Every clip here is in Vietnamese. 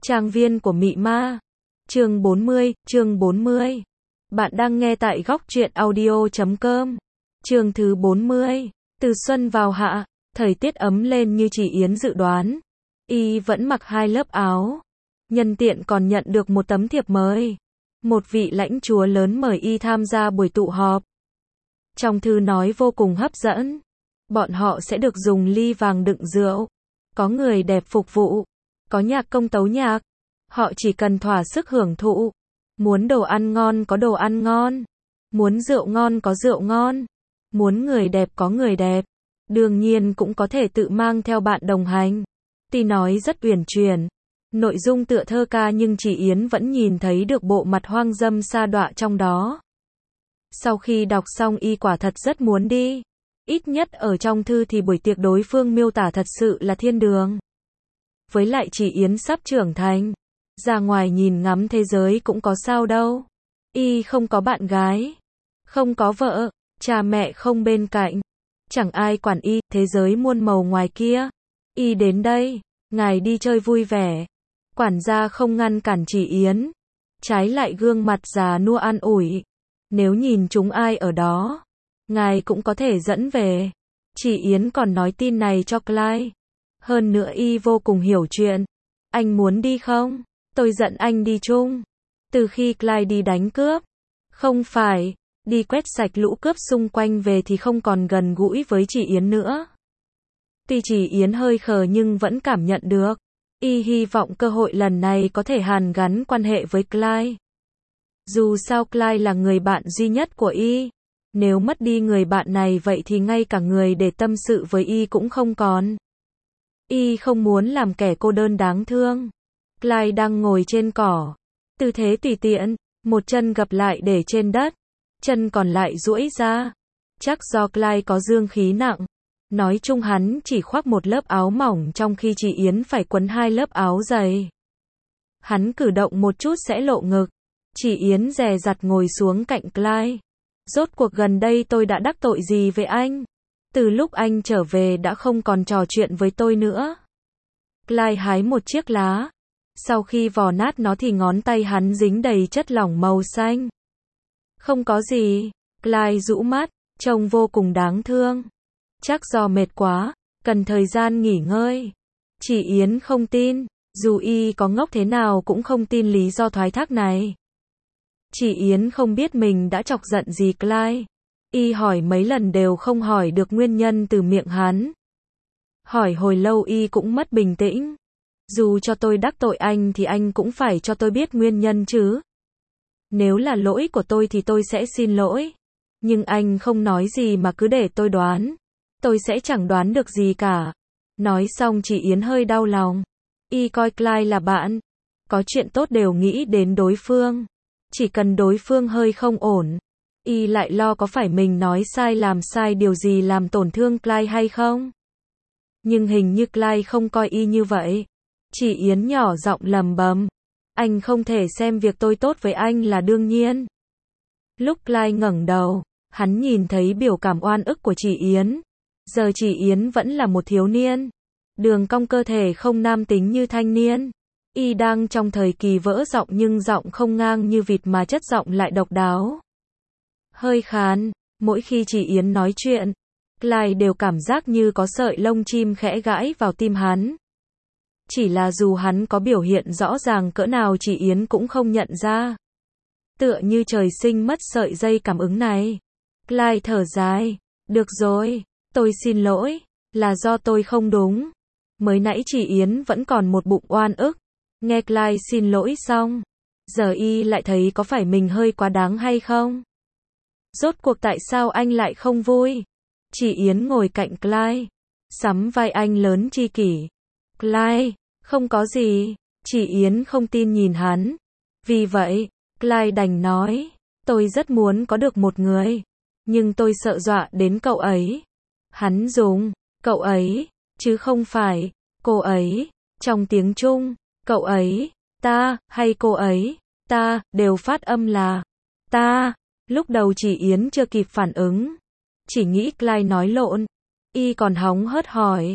Trang viên của Mị Ma. Chương 40. Bạn đang nghe tại góc truyện audio.com. Chương thứ 40. Từ xuân vào hạ, thời tiết ấm lên như chị Yến dự đoán. Y vẫn mặc 2 lớp áo. Nhân tiện còn nhận được một tấm thiệp mời. Một vị lãnh chúa lớn mời Y tham gia buổi tụ họp. Trong thư nói vô cùng hấp dẫn. Bọn họ sẽ được dùng ly vàng đựng rượu. Có người đẹp phục vụ. Có nhạc công tấu nhạc. Họ chỉ cần thỏa sức hưởng thụ. Muốn đồ ăn ngon có đồ ăn ngon. Muốn rượu ngon có rượu ngon. Muốn người đẹp có người đẹp. Đương nhiên cũng có thể tự mang theo bạn đồng hành. Tuy nói rất uyển chuyển. Nội dung tựa thơ ca nhưng chị Yến vẫn nhìn thấy được bộ mặt hoang dâm sa đọa trong đó. Sau khi đọc xong Y quả thật rất muốn đi. Ít nhất ở trong thư thì buổi tiệc đối phương miêu tả thật sự là thiên đường. Với lại chị Yến sắp trưởng thành. Ra ngoài nhìn ngắm thế giới cũng có sao đâu. Y không có bạn gái. Không có vợ. Cha mẹ không bên cạnh. Chẳng ai quản Y, thế giới muôn màu ngoài kia. Y đến đây. Ngài đi chơi vui vẻ. Quản gia không ngăn cản chị Yến. Trái lại gương mặt già nua an ủi. Nếu nhìn chúng ai ở đó, ngài cũng có thể dẫn về. Chị Yến còn nói tin này cho Clyde. Hơn nữa Y vô cùng hiểu chuyện. Anh muốn đi không? Tôi dẫn anh đi chung. Từ khi Clyde đi đánh cướp. Không phải, đi quét sạch lũ cướp xung quanh về thì không còn gần gũi với chị Yến nữa. Tuy chị Yến hơi khờ nhưng vẫn cảm nhận được. Y hy vọng cơ hội lần này có thể hàn gắn quan hệ với Clyde. Dù sao Clyde là người bạn duy nhất của Y. Nếu mất đi người bạn này vậy thì ngay cả người để tâm sự với Y cũng không còn. Y không muốn làm kẻ cô đơn đáng thương. Clyde đang ngồi trên cỏ. Tư thế tùy tiện, một chân gập lại để trên đất. Chân còn lại duỗi ra. Chắc do Clyde có dương khí nặng. Nói chung hắn chỉ khoác một lớp áo mỏng trong khi chị Yến phải quấn 2 lớp áo dày. Hắn cử động một chút sẽ lộ ngực. Chị Yến dè dặt ngồi xuống cạnh Clyde. Rốt cuộc gần đây tôi đã đắc tội gì với anh? Từ lúc anh trở về đã không còn trò chuyện với tôi nữa. Clyde hái một chiếc lá. Sau khi vò nát nó thì ngón tay hắn dính đầy chất lỏng màu xanh. Không có gì. Clyde rũ mắt, trông vô cùng đáng thương. Chắc do mệt quá, cần thời gian nghỉ ngơi. Chị Yến không tin, dù Y có ngốc thế nào cũng không tin lý do thoái thác này. Chị Yến không biết mình đã chọc giận gì Clyde. Y hỏi mấy lần đều không hỏi được nguyên nhân từ miệng hắn. Hỏi hồi lâu Y cũng mất bình tĩnh. Dù cho tôi đắc tội anh thì anh cũng phải cho tôi biết nguyên nhân chứ. Nếu là lỗi của tôi thì tôi sẽ xin lỗi. Nhưng anh không nói gì mà cứ để tôi đoán. Tôi sẽ chẳng đoán được gì cả. Nói xong chị Yến hơi đau lòng. Y coi Clyde là bạn. Có chuyện tốt đều nghĩ đến đối phương. Chỉ cần đối phương hơi không ổn. Y lại lo có phải mình nói sai làm sai điều gì làm tổn thương Clyde hay không. Nhưng hình như Clyde không coi Y như vậy. Chị Yến nhỏ giọng lầm bầm. Anh không thể xem việc tôi tốt với anh là đương nhiên. Lúc Clyde ngẩng đầu, hắn nhìn thấy biểu cảm oan ức của chị Yến. Giờ chị Yến vẫn là một thiếu niên. Đường cong cơ thể không nam tính như thanh niên. Y đang trong thời kỳ vỡ giọng nhưng giọng không ngang như vịt mà chất giọng lại độc đáo. Hơi khàn, mỗi khi chị Yến nói chuyện, Clyde đều cảm giác như có sợi lông chim khẽ gãi vào tim hắn. Chỉ là dù hắn có biểu hiện rõ ràng cỡ nào chị Yến cũng không nhận ra. Tựa như trời sinh mất sợi dây cảm ứng này. Clyde thở dài. Được rồi, tôi xin lỗi, là do tôi không đúng. Mới nãy chị Yến vẫn còn một bụng oan ức. Nghe Clyde xin lỗi xong, giờ Y lại thấy có phải mình hơi quá đáng hay không? Rốt cuộc tại sao anh lại không vui? Chị Yến ngồi cạnh Clyde, sắm vai anh lớn tri kỷ. Clyde, không có gì. Chị Yến không tin nhìn hắn. Vì vậy, Clyde đành nói, tôi rất muốn có được một người. Nhưng tôi sợ dọa đến cậu ấy. Hắn dùng, cậu ấy, chứ không phải, cô ấy. Trong tiếng Trung, cậu ấy, ta, hay cô ấy, ta, đều phát âm là ta. Lúc đầu chị Yến chưa kịp phản ứng. Chỉ nghĩ Clyde nói lộn. Y còn hóng hớt hỏi.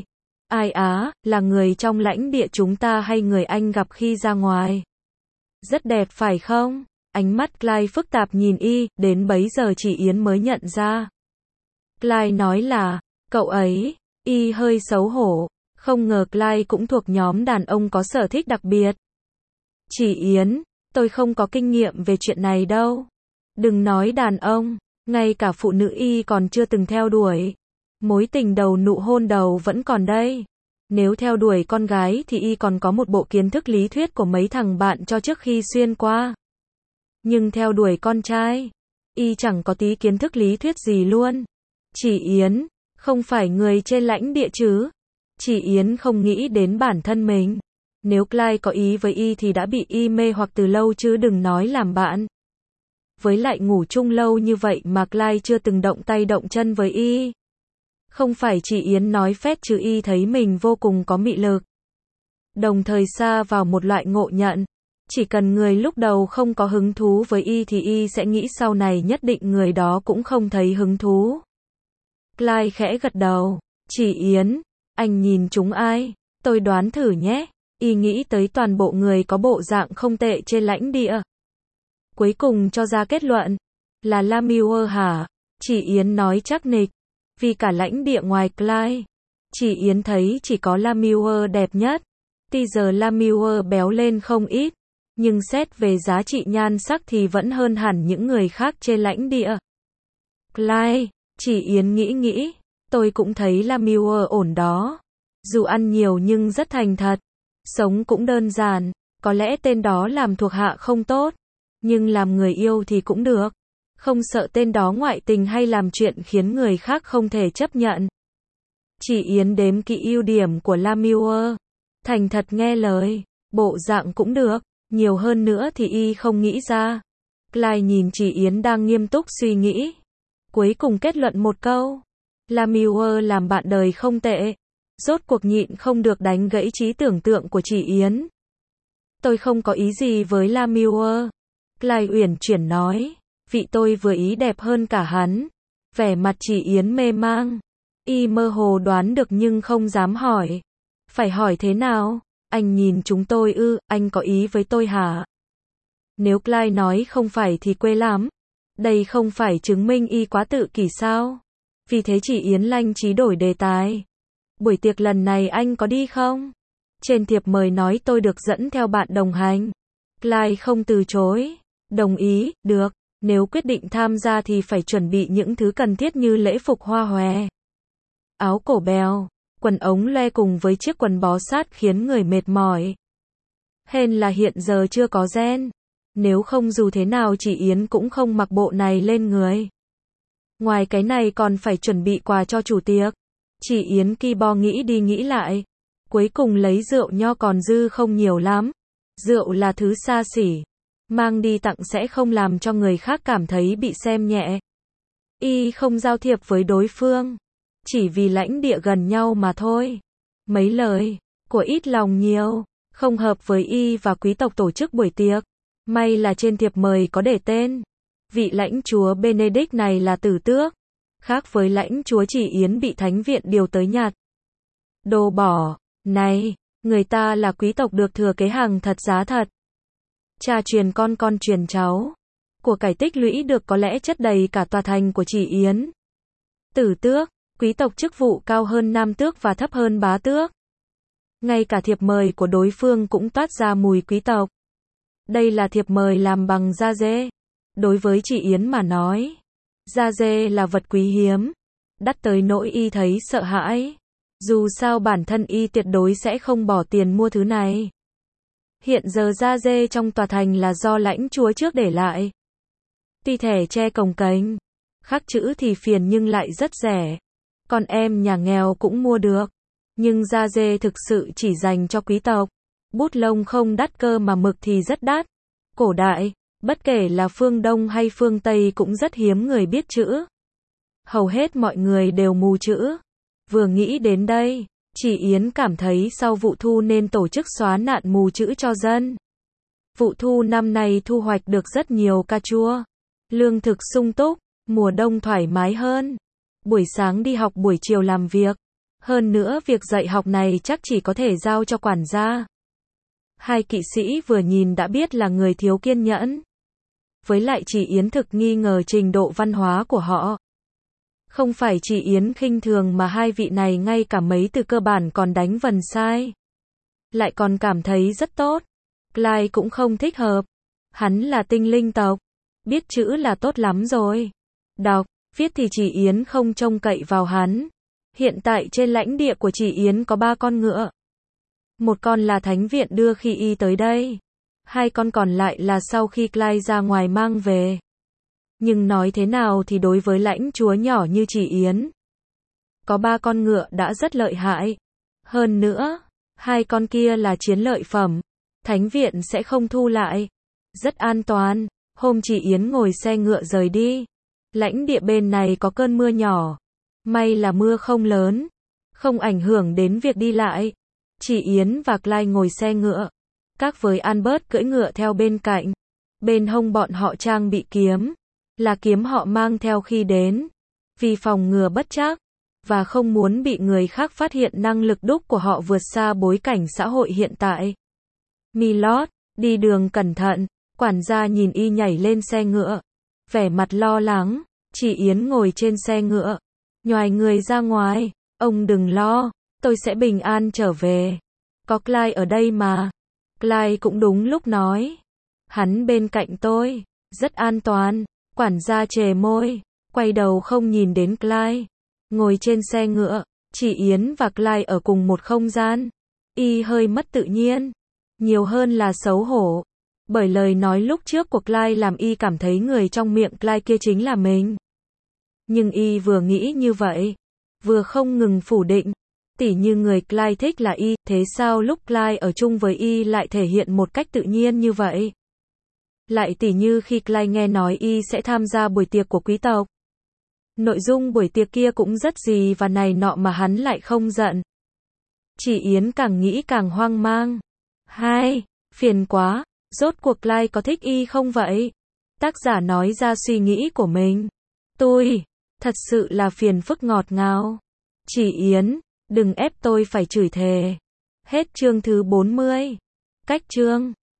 Ai á, là người trong lãnh địa chúng ta hay người anh gặp khi ra ngoài? Rất đẹp phải không? Ánh mắt Clyde phức tạp nhìn y, đến bấy giờ chị Yến mới nhận ra. Clyde nói là, cậu ấy, y hơi xấu hổ, không ngờ Clyde cũng thuộc nhóm đàn ông có sở thích đặc biệt. Chị Yến, tôi không có kinh nghiệm về chuyện này đâu. Đừng nói đàn ông, ngay cả phụ nữ y còn chưa từng theo đuổi. Mối tình đầu nụ hôn đầu vẫn còn đây. Nếu theo đuổi con gái thì y còn có một bộ kiến thức lý thuyết của mấy thằng bạn cho trước khi xuyên qua. Nhưng theo đuổi con trai, y chẳng có tí kiến thức lý thuyết gì luôn. Chị Yến, không phải người trên lãnh địa chứ? Chị Yến không nghĩ đến bản thân mình. Nếu Clyde có ý với y thì đã bị y mê hoặc từ lâu chứ đừng nói làm bạn. Với lại ngủ chung lâu như vậy mà Clyde chưa từng động tay động chân với y. Không phải chị Yến nói phét chứ y thấy mình vô cùng có mị lực. Đồng thời sa vào một loại ngộ nhận. Chỉ cần người lúc đầu không có hứng thú với y thì y sẽ nghĩ sau này nhất định người đó cũng không thấy hứng thú. Clyde khẽ gật đầu. Chị Yến, anh nhìn chúng ai? Tôi đoán thử nhé. Y nghĩ tới toàn bộ người có bộ dạng không tệ trên lãnh địa. Cuối cùng cho ra kết luận. Là Lamieux hả? Chị Yến nói chắc nịch. Vì cả lãnh địa ngoài Clyde, chị Yến thấy chỉ có Lamieux đẹp nhất. Tuy giờ Lamieux béo lên không ít, nhưng xét về giá trị nhan sắc thì vẫn hơn hẳn những người khác trên lãnh địa. Clyde, chị Yến nghĩ, tôi cũng thấy Lamieux ổn đó. Dù ăn nhiều nhưng rất thành thật, sống cũng đơn giản, có lẽ tên đó làm thuộc hạ không tốt, nhưng làm người yêu thì cũng được. Không sợ tên đó ngoại tình hay làm chuyện khiến người khác không thể chấp nhận. Chị Yến đếm kỹ ưu điểm của Lamieux. Thành thật nghe lời, bộ dạng cũng được, nhiều hơn nữa thì y không nghĩ ra. Clyde nhìn chị Yến đang nghiêm túc suy nghĩ. Cuối cùng kết luận một câu. Lamieux làm bạn đời không tệ. Rốt cuộc nhịn không được đánh gãy trí tưởng tượng của chị Yến. Tôi không có ý gì với Lamieux. Clyde uyển chuyển nói. Vị tôi vừa ý đẹp hơn cả hắn. Vẻ mặt chị Yến mê mang. Y mơ hồ đoán được nhưng không dám hỏi. Phải hỏi thế nào? Anh nhìn chúng tôi ư, anh có ý với tôi hả? Nếu Clyde nói không phải thì quê lắm. Đây không phải chứng minh y quá tự kỷ sao? Vì thế chị Yến lanh trí đổi đề tài. Buổi tiệc lần này anh có đi không? Trên thiệp mời nói tôi được dẫn theo bạn đồng hành. Clyde không từ chối. Đồng ý, được. Nếu quyết định tham gia thì phải chuẩn bị những thứ cần thiết như lễ phục hoa hòe, áo cổ bèo, quần ống loe cùng với chiếc quần bó sát khiến người mệt mỏi. Hên là hiện giờ chưa có gen. Nếu không dù thế nào chị Yến cũng không mặc bộ này lên người. Ngoài cái này còn phải chuẩn bị quà cho chủ tiệc. Chị Yến ki bo nghĩ đi nghĩ lại. Cuối cùng lấy rượu nho còn dư không nhiều lắm. Rượu là thứ xa xỉ. Mang đi tặng sẽ không làm cho người khác cảm thấy bị xem nhẹ. Y không giao thiệp với đối phương. Chỉ vì lãnh địa gần nhau mà thôi. Mấy lời của ít lòng nhiều. Không hợp với y và quý tộc tổ chức buổi tiệc. May là trên thiệp mời có để tên. Vị lãnh chúa Benedict này là tử tước. Khác với lãnh chúa chỉ Yến bị thánh viện điều tới nhặt. Đồ bỏ. Này, người ta là quý tộc được thừa kế hàng thật giá thật. Cha truyền con truyền cháu. Của cải tích lũy được có lẽ chất đầy cả tòa thành của chị Yến. Tử tước, quý tộc chức vụ cao hơn nam tước và thấp hơn bá tước. Ngay cả thiệp mời của đối phương cũng toát ra mùi quý tộc. Đây là thiệp mời làm bằng da dê. Đối với chị Yến mà nói, da dê là vật quý hiếm. Đắt tới nỗi y thấy sợ hãi. Dù sao bản thân y tuyệt đối sẽ không bỏ tiền mua thứ này. Hiện giờ da dê trong tòa thành là do lãnh chúa trước để lại. Tuy thẻ tre cồng kềnh, khắc chữ thì phiền nhưng lại rất rẻ. Con em nhà nghèo cũng mua được. Nhưng da dê thực sự chỉ dành cho quý tộc. Bút lông không đắt cơ mà mực thì rất đắt. Cổ đại, bất kể là phương Đông hay phương Tây cũng rất hiếm người biết chữ. Hầu hết mọi người đều mù chữ. Vừa nghĩ đến đây, chị Yến cảm thấy sau vụ thu nên tổ chức xóa nạn mù chữ cho dân. Vụ thu năm nay thu hoạch được rất nhiều cà chua. Lương thực sung túc, mùa đông thoải mái hơn. Buổi sáng đi học buổi chiều làm việc. Hơn nữa việc dạy học này chắc chỉ có thể giao cho quản gia. Hai kỵ sĩ vừa nhìn đã biết là người thiếu kiên nhẫn. Với lại chị Yến thực nghi ngờ trình độ văn hóa của họ. Không phải chị Yến khinh thường mà hai vị này ngay cả mấy từ cơ bản còn đánh vần sai. Lại còn cảm thấy rất tốt. Clyde cũng không thích hợp. Hắn là tinh linh tộc. Biết chữ là tốt lắm rồi. Đọc, viết thì chị Yến không trông cậy vào hắn. Hiện tại trên lãnh địa của chị Yến có 3 con ngựa. Một con là thánh viện đưa khi y tới đây. 2 con còn lại là sau khi Clyde ra ngoài mang về. Nhưng nói thế nào thì đối với lãnh chúa nhỏ như chị Yến, có 3 con ngựa đã rất lợi hại. Hơn nữa, 2 con kia là chiến lợi phẩm. Thánh viện sẽ không thu lại. Rất an toàn. Hôm chị Yến ngồi xe ngựa rời đi. Lãnh địa bên này có cơn mưa nhỏ. May là mưa không lớn. Không ảnh hưởng đến việc đi lại. Chị Yến và Clyde ngồi xe ngựa. Các với Albert cưỡi ngựa theo bên cạnh. Bên hông bọn họ trang bị kiếm. Là kiếm họ mang theo khi đến. Vì phòng ngừa bất trắc. Và không muốn bị người khác phát hiện năng lực đúc của họ vượt xa bối cảnh xã hội hiện tại. Milord, đi đường cẩn thận. Quản gia nhìn y nhảy lên xe ngựa. Vẻ mặt lo lắng. Chị Yến ngồi trên xe ngựa. Nhoài người ra ngoài. Ông đừng lo. Tôi sẽ bình an trở về. Có Clyde ở đây mà. Clyde cũng đúng lúc nói. Hắn bên cạnh tôi. Rất an toàn. Quản gia chề môi. Quay đầu không nhìn đến Clyde. Ngồi trên xe ngựa. Chị Yến và Clyde ở cùng một không gian. Y hơi mất tự nhiên. Nhiều hơn là xấu hổ. Bởi lời nói lúc trước của Clyde làm y cảm thấy người trong miệng Clyde kia chính là mình. Nhưng y vừa nghĩ như vậy. Vừa không ngừng phủ định. Tỉ như người Clyde thích là y. Thế sao lúc Clyde ở chung với y lại thể hiện một cách tự nhiên như vậy? Lại tỉ như khi Clyde nghe nói y sẽ tham gia buổi tiệc của quý tộc. Nội dung buổi tiệc kia cũng rất gì và này nọ mà hắn lại không giận. Chị Yến càng nghĩ càng hoang mang. Phiền quá. Rốt cuộc Clyde có thích y không vậy? Tác giả nói ra suy nghĩ của mình. Tôi, thật sự là phiền phức ngọt ngào. Chị Yến, đừng ép tôi phải chửi thề. Hết chương thứ 40. Cách chương